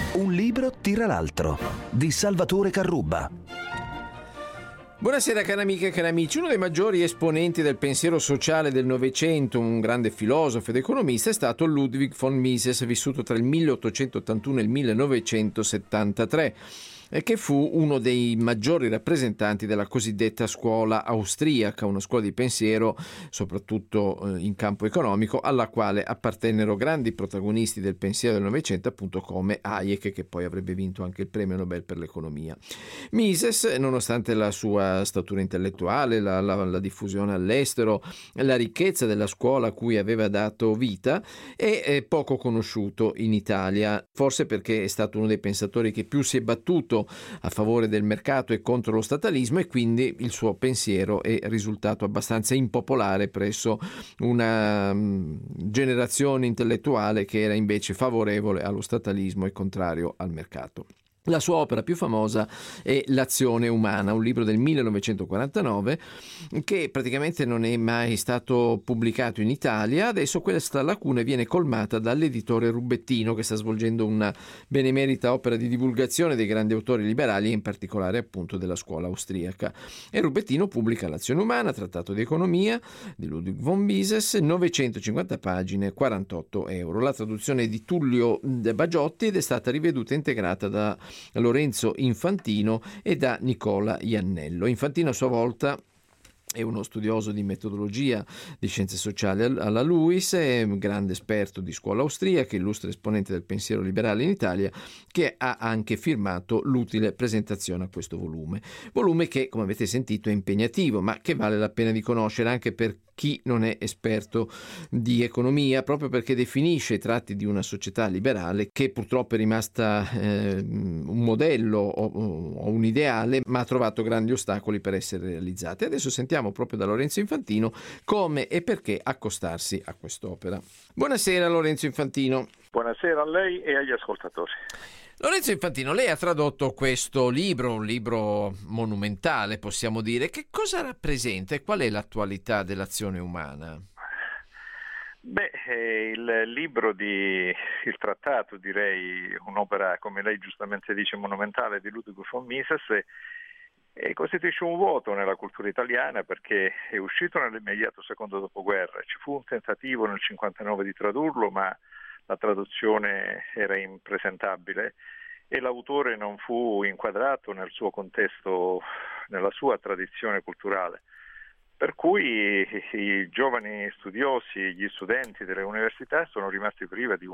Un libro tira l'altro, di Salvatore Carrubba. Buonasera cari amiche e cari amici. Uno dei maggiori esponenti del pensiero sociale del Novecento, un grande filosofo ed economista, è stato Ludwig von Mises, vissuto tra il 1881 e il 1973. E che fu uno dei maggiori rappresentanti della cosiddetta scuola austriaca, una scuola di pensiero soprattutto in campo economico, alla quale appartennero grandi protagonisti del pensiero del Novecento, appunto come Hayek, che poi avrebbe vinto anche il premio Nobel per l'economia. Mises, nonostante la sua statura intellettuale, la diffusione all'estero, la ricchezza della scuola a cui aveva dato vita, è poco conosciuto in Italia, forse perché è stato uno dei pensatori che più si è battuto a favore del mercato e contro lo statalismo, e quindi il suo pensiero è risultato abbastanza impopolare presso una generazione intellettuale che era invece favorevole allo statalismo e contrario al mercato. La sua opera più famosa è L'azione umana, un libro del 1949 che praticamente non è mai stato pubblicato in Italia. Adesso questa lacuna viene colmata dall'editore Rubettino, che sta svolgendo una benemerita opera di divulgazione dei grandi autori liberali e in particolare appunto della scuola austriaca. E Rubettino pubblica L'azione umana, trattato di economia di Ludwig von Mises, 950 pagine, 48 euro. La traduzione di Tullio Bagiotti ed è stata riveduta e integrata da Lorenzo Infantino e da Nicola Iannello. Infantino a sua volta è uno studioso di metodologia di scienze sociali alla LUISS, è un grande esperto di scuola austriaca, illustre esponente del pensiero liberale in Italia, che ha anche firmato l'utile presentazione a questo volume che, come avete sentito, è impegnativo, ma che vale la pena di conoscere anche per chi non è esperto di economia, proprio perché definisce i tratti di una società liberale che purtroppo è rimasta un modello o un ideale, ma ha trovato grandi ostacoli per essere realizzata. E adesso sentiamo proprio da Lorenzo Infantino come e perché accostarsi a quest'opera. Buonasera Lorenzo Infantino. Buonasera a lei e agli ascoltatori. Lorenzo Infantino, lei ha tradotto questo libro, un libro monumentale, possiamo dire. Che cosa rappresenta e qual è l'attualità dell'azione umana? Il libro il trattato, direi, un'opera, come lei giustamente dice, monumentale di Ludwig von Mises, costituisce un vuoto nella cultura italiana perché è uscito nell'immediato secondo dopoguerra. Ci fu un tentativo nel 1959 di tradurlo, ma la traduzione era impresentabile e l'autore non fu inquadrato nel suo contesto, nella sua tradizione culturale. Per cui i giovani studiosi, gli studenti delle università sono rimasti privi di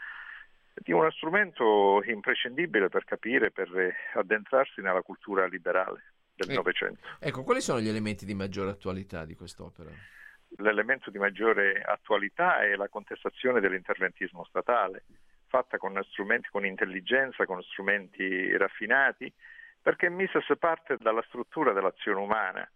uno strumento imprescindibile per capire, per addentrarsi nella cultura liberale del Novecento. Ecco, quali sono gli elementi di maggiore attualità di quest'opera? L'elemento di maggiore attualità è la contestazione dell'interventismo statale, fatta con strumenti, con intelligenza, con strumenti raffinati, perché Mises parte dalla struttura dell'azione umana.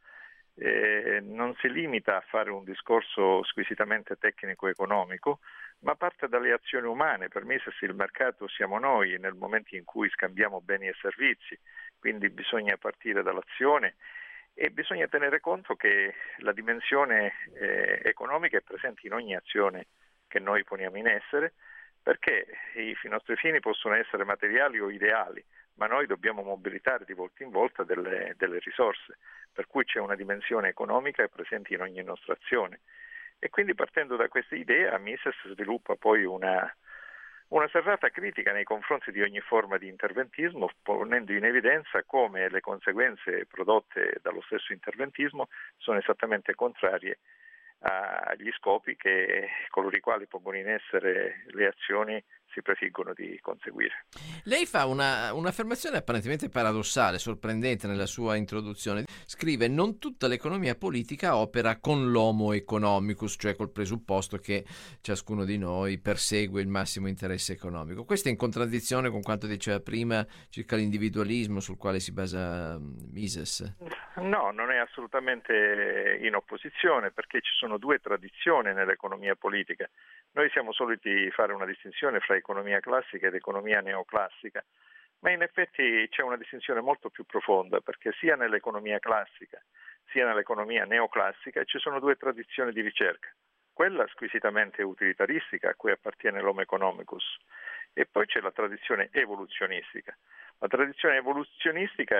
Non si limita a fare un discorso squisitamente tecnico-economico, ma parte dalle azioni umane. Per Mises il mercato siamo noi nel momento in cui scambiamo beni e servizi, quindi bisogna partire dall'azione e bisogna tenere conto che la dimensione economica è presente in ogni azione che noi poniamo in essere, perché i nostri fini possono essere materiali o ideali, ma noi dobbiamo mobilitare di volta in volta delle risorse, per cui c'è una dimensione economica presente in ogni nostra azione. E quindi partendo da questa idea Mises sviluppa poi una serrata critica nei confronti di ogni forma di interventismo, ponendo in evidenza come le conseguenze prodotte dallo stesso interventismo sono esattamente contrarie agli scopi che coloro i quali pongono in essere le azioni si prefiggono di conseguire. Lei fa un'affermazione apparentemente paradossale, sorprendente nella sua introduzione. Scrive: non tutta l'economia politica opera con l'homo economicus, cioè col presupposto che ciascuno di noi persegue il massimo interesse economico. Questo è in contraddizione con quanto diceva prima circa l'individualismo sul quale si basa Mises? No, non è assolutamente in opposizione, perché ci sono due tradizioni nell'economia politica. Noi siamo soliti fare una distinzione fra economia classica ed economia neoclassica, ma in effetti c'è una distinzione molto più profonda, perché sia nell'economia classica sia nell'economia neoclassica ci sono due tradizioni di ricerca, quella squisitamente utilitaristica a cui appartiene l'homo economicus E poi c'è la tradizione evoluzionistica. La tradizione evoluzionistica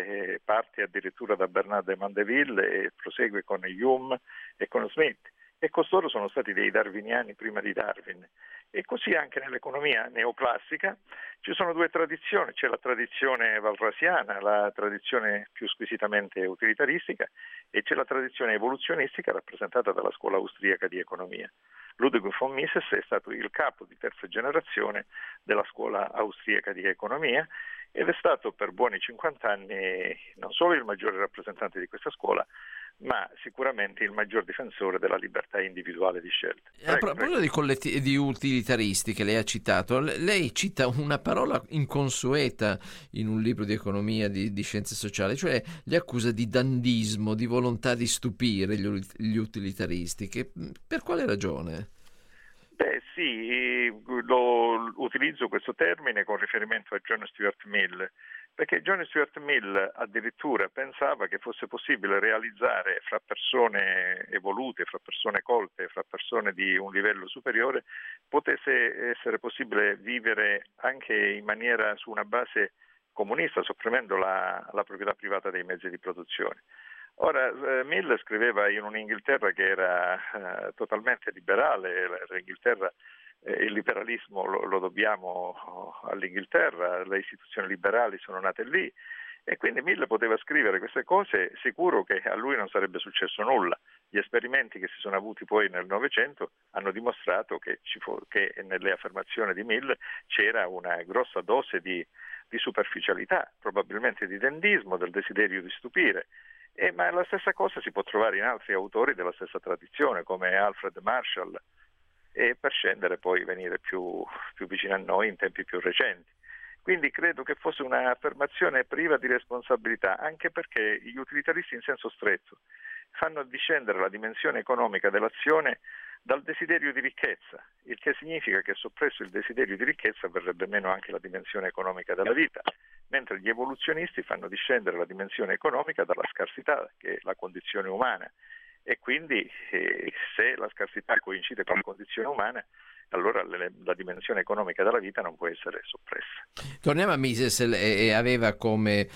parte addirittura da Bernard de Mandeville e prosegue con Hume e con Smith, e costoro sono stati dei darwiniani prima di Darwin. E così anche nell'economia neoclassica ci sono due tradizioni: c'è la tradizione walrasiana, la tradizione più squisitamente utilitaristica, e c'è la tradizione evoluzionistica rappresentata dalla scuola austriaca di economia. Ludwig von Mises è stato il capo di terza generazione della scuola austriaca di economia ed è stato per buoni 50 anni non solo il maggiore rappresentante di questa scuola, ma sicuramente il maggior difensore della libertà individuale di scelta. A proposito di utilitaristi che lei ha citato, lei cita una parola inconsueta in un libro di economia di scienze sociali, cioè li accusa di dandismo, di volontà di stupire gli utilitaristi. Per quale ragione? Beh sì, utilizzo questo termine con riferimento a John Stuart Mill, perché John Stuart Mill addirittura pensava che fosse possibile realizzare fra persone evolute, fra persone colte, fra persone di un livello superiore, potesse essere possibile vivere anche in maniera su una base comunista, sopprimendo la proprietà privata dei mezzi di produzione. Ora, Mill scriveva in un'Inghilterra che era totalmente liberale. L'Inghilterra, il liberalismo lo dobbiamo all'Inghilterra, le istituzioni liberali sono nate lì, e quindi Mill poteva scrivere queste cose sicuro che a lui non sarebbe successo nulla. Gli esperimenti che si sono avuti poi nel Novecento hanno dimostrato che nelle affermazioni di Mill c'era una grossa dose di superficialità, probabilmente di tendismo, del desiderio di stupire. Ma la stessa cosa si può trovare in altri autori della stessa tradizione, come Alfred Marshall, e per scendere poi venire più vicino a noi in tempi più recenti. Quindi credo che fosse un'affermazione priva di responsabilità, anche perché gli utilitaristi in senso stretto fanno discendere la dimensione economica dell'azione dal desiderio di ricchezza, il che significa che soppresso il desiderio di ricchezza verrebbe meno anche la dimensione economica della vita, mentre gli evoluzionisti fanno discendere la dimensione economica dalla scarsità, che è la condizione umana, e quindi se la scarsità coincide con la condizione umana, allora la dimensione economica della vita non può essere soppressa. Torniamo a Mises, e aveva come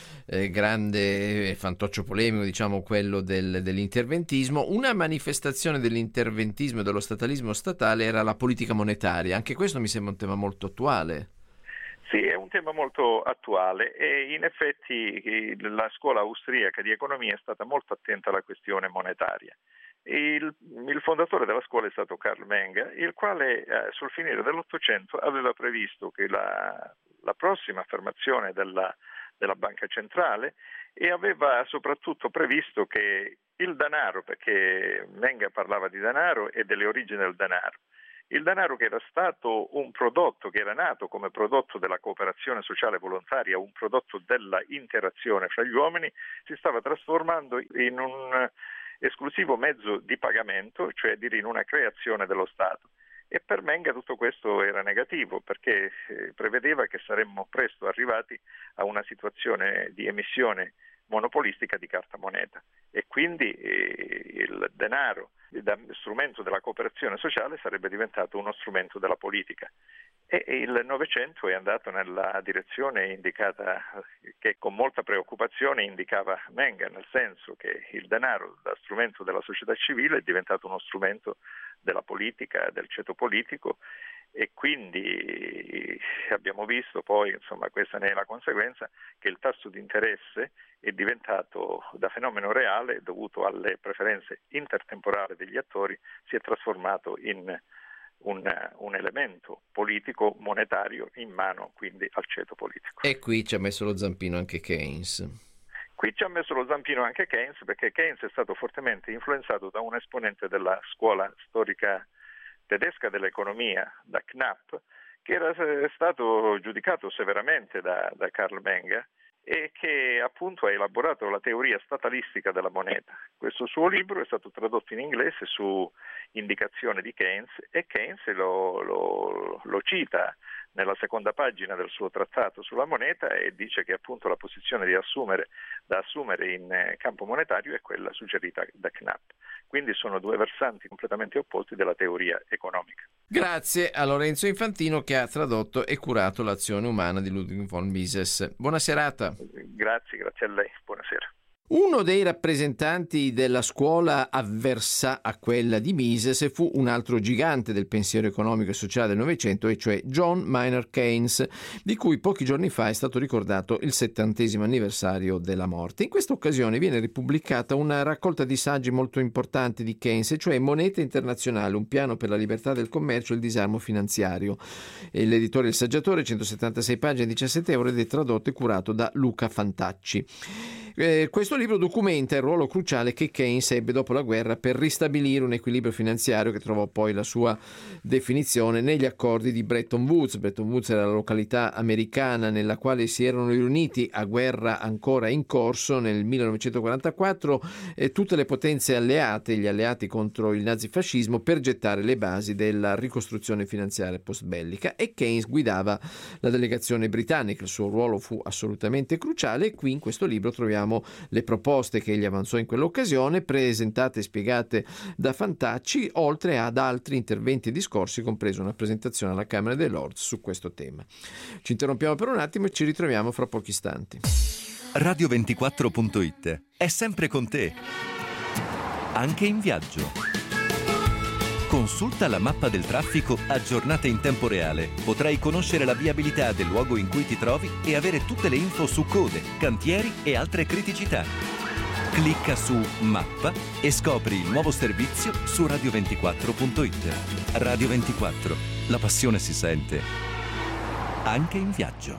grande fantoccio polemico, diciamo, quello dell'interventismo. Una manifestazione dell'interventismo e dello statalismo statale era la politica monetaria. Anche questo mi sembra un tema molto attuale. Sì, è un tema molto attuale, e in effetti la scuola austriaca di economia è stata molto attenta alla questione monetaria. Il fondatore della scuola è stato Carl Menger, il quale sul finire dell'Ottocento aveva previsto che la prossima affermazione della banca centrale, e aveva soprattutto previsto che il denaro, perché Menger parlava di denaro e delle origini del denaro, il denaro, che era stato un prodotto, che era nato come prodotto della cooperazione sociale volontaria, un prodotto della interazione fra gli uomini, si stava trasformando in un esclusivo mezzo di pagamento, cioè in una creazione dello Stato. E per Menger tutto questo era negativo, perché prevedeva che saremmo presto arrivati a una situazione di emissione monopolistica di carta moneta, e quindi il denaro da strumento della cooperazione sociale sarebbe diventato uno strumento della politica. E il Novecento è andato nella direzione indicata, che con molta preoccupazione indicava Menger, nel senso che il denaro da strumento della società civile è diventato uno strumento della politica, del ceto politico, e quindi abbiamo visto poi, insomma, questa ne è la conseguenza, che il tasso di interesse è diventato, da fenomeno reale dovuto alle preferenze intertemporali degli attori, si è trasformato in un elemento politico monetario in mano quindi al ceto politico. E qui ci ha messo lo zampino anche Keynes. Qui ci ha messo lo zampino anche Keynes, perché Keynes è stato fortemente influenzato da un esponente della scuola storica tedesca dell'economia, da Knapp, che era stato giudicato severamente da Carl Menger, e che appunto ha elaborato la teoria statalistica della moneta. Questo suo libro è stato tradotto in inglese su indicazione di Keynes, e Keynes lo cita nella seconda pagina del suo trattato sulla moneta, e dice che appunto la posizione da assumere in campo monetario è quella suggerita da Knapp. Quindi sono due versanti completamente opposti della teoria economica. Grazie a Lorenzo Infantino che ha tradotto e curato l'azione umana di Ludwig von Mises. Buona serata. Grazie a lei. Buonasera. Uno dei rappresentanti della scuola avversa a quella di Mises fu un altro gigante del pensiero economico e sociale del Novecento, e cioè John Maynard Keynes, di cui pochi giorni fa è stato ricordato il 70° anniversario della morte. In questa occasione viene ripubblicata una raccolta di saggi molto importanti di Keynes, cioè Moneta internazionale, un piano per la libertà del commercio e il disarmo finanziario. L'editore e il saggiatore, 176 pagine, 17 euro, ed è tradotto e curato da Luca Fantacci. Questo libro documenta il ruolo cruciale che Keynes ebbe dopo la guerra per ristabilire un equilibrio finanziario che trovò poi la sua definizione negli accordi di Bretton Woods. Bretton Woods era la località americana nella quale si erano riuniti, a guerra ancora in corso nel 1944, tutte le potenze alleate, gli alleati contro il nazifascismo, per gettare le basi della ricostruzione finanziaria post-bellica, e Keynes guidava la delegazione britannica. Il suo ruolo fu assolutamente cruciale, e qui in questo libro troviamo le proposte che egli avanzò in quell'occasione, presentate e spiegate da Fantacci, oltre ad altri interventi e discorsi, compreso una presentazione alla Camera dei Lords su questo tema. Ci interrompiamo per un attimo e ci ritroviamo fra pochi istanti. Radio24.it è sempre con te, anche in viaggio. Consulta la mappa del traffico aggiornata in tempo reale. Potrai conoscere la viabilità del luogo in cui ti trovi e avere tutte le info su code, cantieri e altre criticità. Clicca su Mappa e scopri il nuovo servizio su radio24.it. Radio 24. La passione si sente anche in viaggio.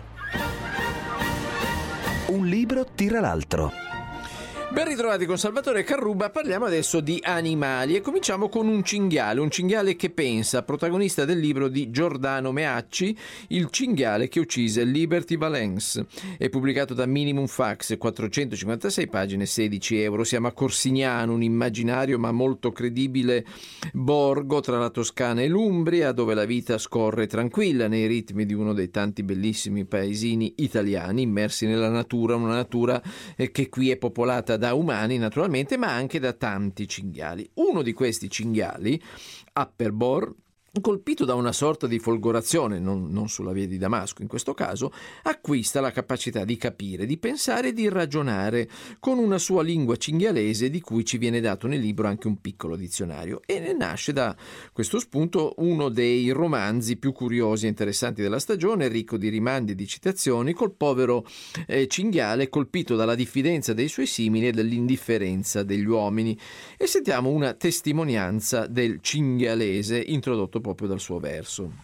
Un libro tira l'altro. Ben ritrovati con Salvatore Carruba. Parliamo adesso di animali e cominciamo con un cinghiale che pensa, protagonista del libro di Giordano Meacci, Il cinghiale che uccise Liberty Valance. È pubblicato da Minimum Fax, 456 pagine, 16 euro. Siamo a Corsignano, un immaginario ma molto credibile borgo tra la Toscana e l'Umbria, dove la vita scorre tranquilla nei ritmi di uno dei tanti bellissimi paesini italiani immersi nella natura, una natura che qui è popolata da umani naturalmente, ma anche da tanti cinghiali. Uno di questi cinghiali, Apperbor, colpito da una sorta di folgorazione, non sulla via di Damasco in questo caso, acquista la capacità di capire, di pensare e di ragionare con una sua lingua cinghialese, di cui ci viene dato nel libro anche un piccolo dizionario, e ne nasce da questo spunto uno dei romanzi più curiosi e interessanti della stagione, ricco di rimandi e di citazioni, col povero cinghiale colpito dalla diffidenza dei suoi simili e dall'indifferenza degli uomini. E sentiamo una testimonianza del cinghialese introdotto proprio dal suo verso.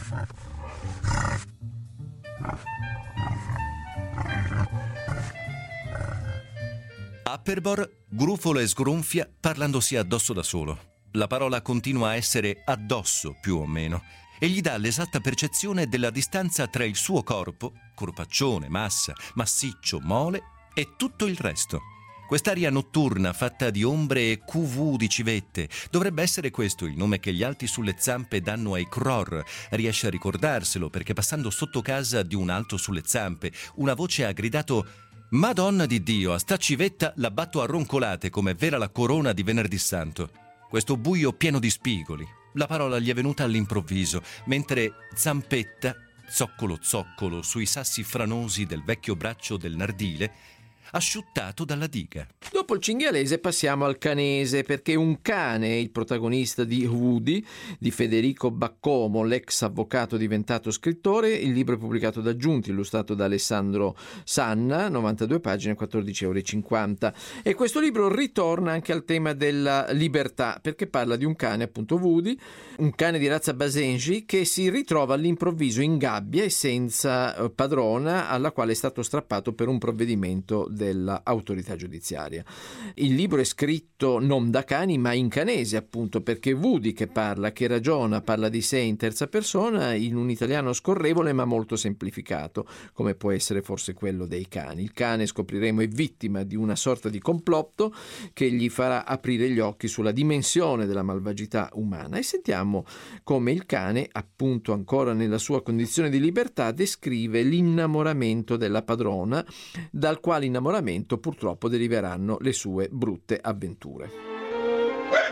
Apperbor grufola e sgronfia parlandosi addosso da solo. La parola continua a essere addosso più o meno e gli dà l'esatta percezione della distanza tra il suo corpo, corpaccione, massa, massiccio, mole, e tutto il resto. Quest'aria notturna fatta di ombre e QV di civette, dovrebbe essere questo il nome che gli alti sulle zampe danno ai cror. Riesce a ricordarselo perché passando sotto casa di un alto sulle zampe, una voce ha gridato: «Madonna di Dio, a sta civetta la batto a roncolate come vera la corona di Venerdì Santo». Questo buio pieno di spigoli. La parola gli è venuta all'improvviso, mentre zampetta, zoccolo zoccolo, sui sassi franosi del vecchio braccio del Nardile, asciuttato dalla diga. Dopo il cinghialese passiamo al canese, perché un cane è il protagonista di Woody di Federico Baccomo, l'ex avvocato diventato scrittore. Il libro è pubblicato da Giunti, illustrato da Alessandro Sanna, 92 pagine, 14,50 euro. E questo libro ritorna anche al tema della libertà, perché parla di un cane, appunto Woody, un cane di razza Basenji che si ritrova all'improvviso in gabbia e senza padrona, alla quale è stato strappato per un provvedimento dell'autorità giudiziaria. Il libro è scritto non da cani ma in canese, appunto perché Woody, che parla, che ragiona, parla di sé in terza persona in un italiano scorrevole ma molto semplificato, come può essere forse quello dei cani. Il cane, scopriremo, è vittima di una sorta di complotto che gli farà aprire gli occhi sulla dimensione della malvagità umana, e sentiamo come il cane, appunto ancora nella sua condizione di libertà, descrive l'innamoramento della padrona, dal quale innamoramento purtroppo deriveranno le sue brutte avventure.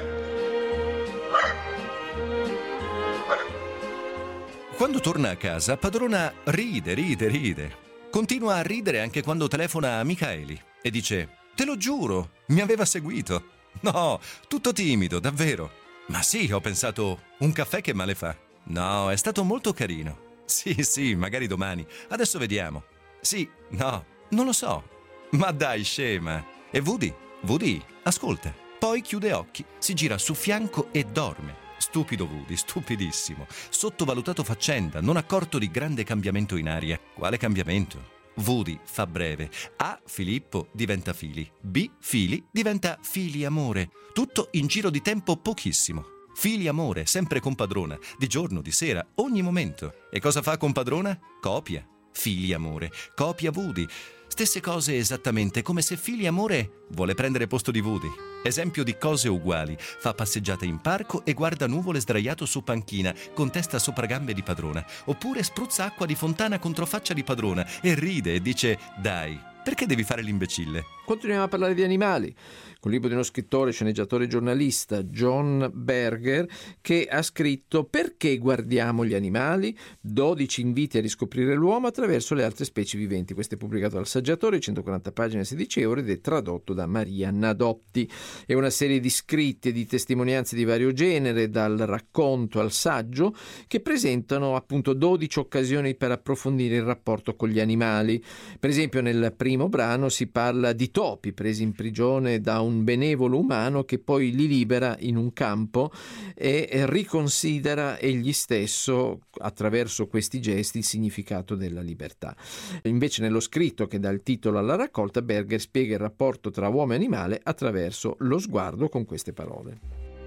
Quando torna a casa, padrona ride. Continua a ridere anche quando telefona a Michaeli e dice: te lo giuro, mi aveva seguito. No, tutto timido, davvero. Ma sì, ho pensato, un caffè che male fa. No, è stato molto carino. Sì, magari domani. Adesso vediamo. Sì, no, non lo so. Ma dai, scema. E Woody, ascolta. Poi chiude occhi, si gira su fianco e dorme. Stupido Woody, stupidissimo. Sottovalutato faccenda, non accorto di grande cambiamento in aria. Quale cambiamento? Woody fa breve. A. Filippo diventa Fili. B. Fili diventa Fili amore. Tutto in giro di tempo pochissimo. Fili amore, sempre con padrona, di giorno, di sera, ogni momento. E cosa fa con padrona? Copia. Fili amore, copia Woody. Stesse cose esattamente, come se Fili amore vuole prendere posto di Woody. Esempio di cose uguali. Fa passeggiate in parco e guarda nuvole sdraiato su panchina, con testa sopra gambe di padrona. Oppure spruzza acqua di fontana contro faccia di padrona e ride e dice: dai, perché devi fare l'imbecille? Continuiamo a parlare di animali, con il libro di uno scrittore, sceneggiatore e giornalista, John Berger, che ha scritto Perché guardiamo gli animali? 12 inviti a riscoprire l'uomo attraverso le altre specie viventi. Questo è pubblicato dal Saggiatore, 140 pagine, 16 euro, ed è tradotto da Maria Nadotti. È una serie di scritti e di testimonianze di vario genere, dal racconto al saggio, che presentano appunto 12 occasioni per approfondire il rapporto con gli animali. Per esempio, nel primo brano si parla di topi presi in prigione da un benevolo umano che poi li libera in un campo e riconsidera egli stesso, attraverso questi gesti, il significato della libertà. Invece nello scritto che dà il titolo alla raccolta, Berger spiega il rapporto tra uomo e animale attraverso lo sguardo con queste parole.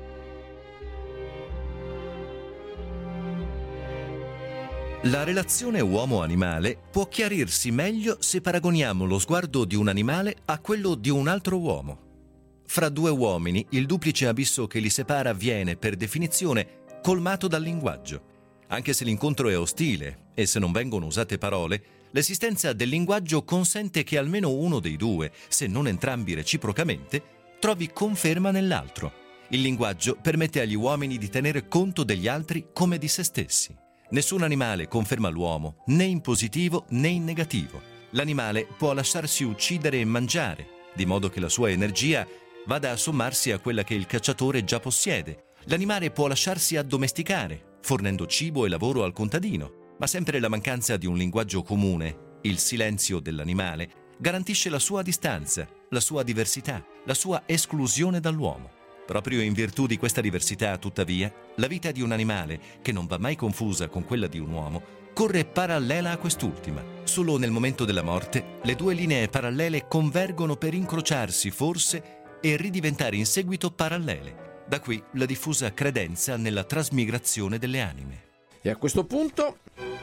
La relazione uomo-animale può chiarirsi meglio se paragoniamo lo sguardo di un animale a quello di un altro uomo. Fra due uomini, il duplice abisso che li separa viene, per definizione, colmato dal linguaggio. Anche se l'incontro è ostile e se non vengono usate parole, l'esistenza del linguaggio consente che almeno uno dei due, se non entrambi reciprocamente, trovi conferma nell'altro. Il linguaggio permette agli uomini di tenere conto degli altri come di se stessi. Nessun animale conferma l'uomo, né in positivo né in negativo. L'animale può lasciarsi uccidere e mangiare, di modo che la sua energia vada a sommarsi a quella che il cacciatore già possiede. L'animale può lasciarsi addomesticare, fornendo cibo e lavoro al contadino, ma sempre la mancanza di un linguaggio comune, il silenzio dell'animale, garantisce la sua distanza, la sua diversità, la sua esclusione dall'uomo. Proprio in virtù di questa diversità, tuttavia, la vita di un animale, che non va mai confusa con quella di un uomo, corre parallela a quest'ultima. Solo nel momento della morte, le due linee parallele convergono per incrociarsi forse e ridiventare in seguito parallele. Da qui la diffusa credenza nella trasmigrazione delle anime. E a questo punto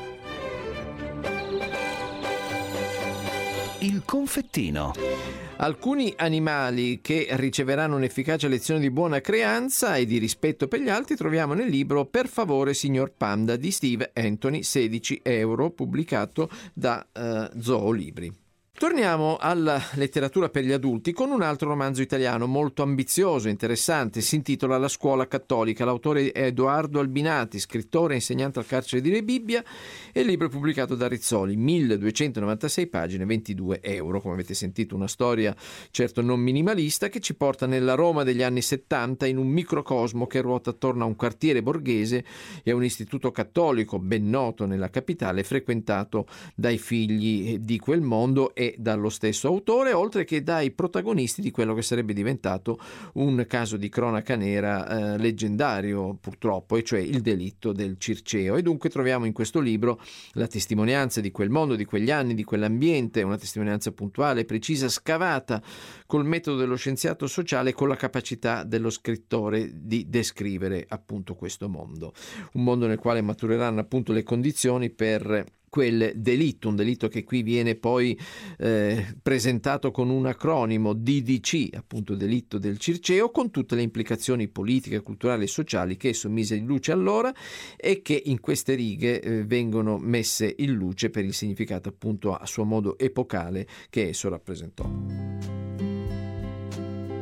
il confettino. Alcuni animali che riceveranno un'efficace lezione di buona creanza e di rispetto per gli altri troviamo nel libro Per favore signor Panda di Steve Anthony, 16 euro, pubblicato da Zoolibri. Torniamo alla letteratura per gli adulti con un altro romanzo italiano molto ambizioso e interessante. Si intitola La scuola cattolica. L'autore è Edoardo Albinati, scrittore e insegnante al carcere di Rebibbia, e il libro è pubblicato da Rizzoli, 1296 pagine, 22 euro. Come avete sentito, una storia certo non minimalista che ci porta nella Roma degli anni 70, in un microcosmo che ruota attorno a un quartiere borghese e a un istituto cattolico ben noto nella capitale, frequentato dai figli di quel mondo e dallo stesso autore, oltre che dai protagonisti di quello che sarebbe diventato un caso di cronaca nera leggendario, purtroppo, e cioè il delitto del Circeo. E dunque troviamo in questo libro la testimonianza di quel mondo, di quegli anni, di quell'ambiente, una testimonianza puntuale, precisa, scavata col metodo dello scienziato sociale, con la capacità dello scrittore di descrivere appunto questo mondo. Un mondo nel quale matureranno appunto le condizioni per quel delitto, un delitto che qui viene poi presentato con un acronimo DDC, appunto delitto del Circeo, con tutte le implicazioni politiche, culturali e sociali che esso mise in luce allora e che in queste righe vengono messe in luce per il significato appunto a suo modo epocale che esso rappresentò.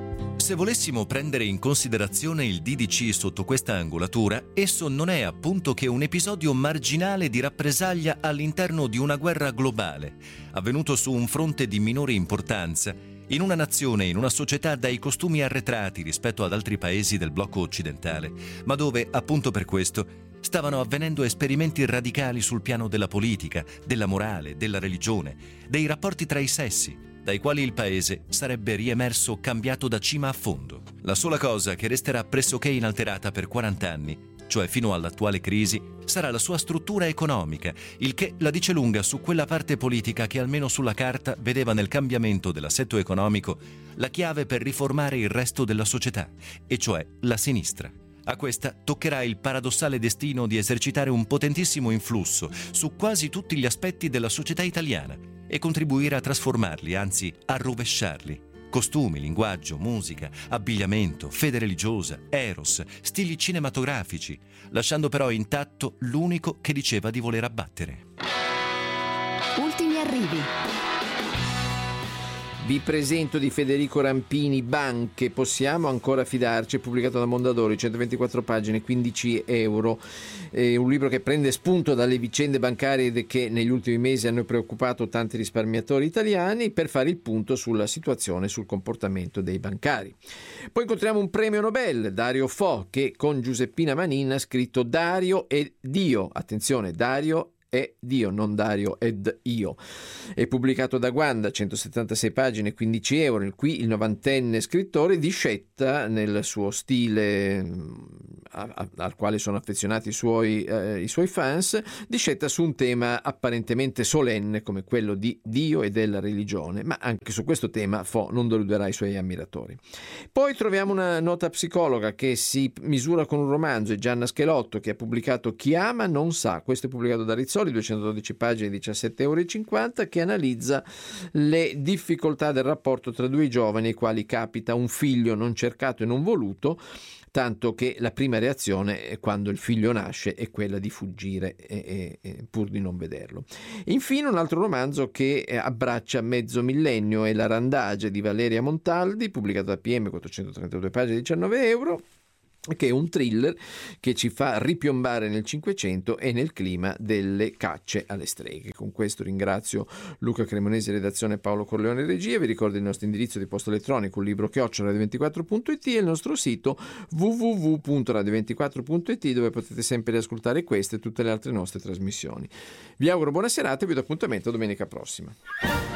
Se volessimo prendere in considerazione il DDC sotto questa angolatura, esso non è appunto che un episodio marginale di rappresaglia all'interno di una guerra globale, avvenuto su un fronte di minore importanza, in una nazione e in una società dai costumi arretrati rispetto ad altri paesi del blocco occidentale, ma dove, appunto per questo, stavano avvenendo esperimenti radicali sul piano della politica, della morale, della religione, dei rapporti tra i sessi, dai quali il paese sarebbe riemerso cambiato da cima a fondo. La sola cosa che resterà pressoché inalterata per 40 anni, cioè fino all'attuale crisi, sarà la sua struttura economica, il che la dice lunga su quella parte politica che almeno sulla carta vedeva nel cambiamento dell'assetto economico la chiave per riformare il resto della società, e cioè la sinistra. A questa toccherà il paradossale destino di esercitare un potentissimo influsso su quasi tutti gli aspetti della società italiana e contribuire a trasformarli, anzi a rovesciarli. Costumi, linguaggio, musica, abbigliamento, fede religiosa, eros, stili cinematografici, lasciando però intatto l'unico che diceva di voler abbattere. Ultimi arrivi. Vi presento di Federico Rampini, Banche, possiamo ancora fidarci, pubblicato da Mondadori, 124 pagine, 15 euro. Un libro che prende spunto dalle vicende bancarie che negli ultimi mesi hanno preoccupato tanti risparmiatori italiani per fare il punto sulla situazione, sul comportamento dei bancari. Poi incontriamo un premio Nobel, Dario Fo, che con Giuseppina Manin ha scritto Dario e Dio. Attenzione, Dario è Dio, non Dario ed io. È pubblicato da Guanda, 176 pagine, 15 euro. Qui il novantenne scrittore discetta nel suo stile al quale sono affezionati i suoi fans, discetta su un tema apparentemente solenne come quello di Dio e della religione, ma anche su questo tema Fo non deluderà i suoi ammiratori. Poi troviamo una nota psicologa che si misura con un romanzo, è Gianna Schelotto, che ha pubblicato Chi ama non sa. Questo è pubblicato da Rizzoli, 212 pagine, 17,50 euro, che analizza le difficoltà del rapporto tra due giovani ai quali capita un figlio non cercato e non voluto, tanto che la prima reazione quando il figlio nasce è quella di fuggire pur di non vederlo. Infine un altro romanzo che abbraccia mezzo millennio è La Randage di Valeria Montaldi, pubblicato da PM, 432 pagine, 19 euro, che è un thriller che ci fa ripiombare nel Cinquecento e nel clima delle cacce alle streghe. Con questo ringrazio Luca Cremonesi, redazione, Paolo Corleone, regia. Vi ricordo il nostro indirizzo di posta elettronico, un libro @radio24.it, e il nostro sito www.radio24.it, dove potete sempre ascoltare queste e tutte le altre nostre trasmissioni. Vi auguro buona serata e vi do appuntamento domenica prossima.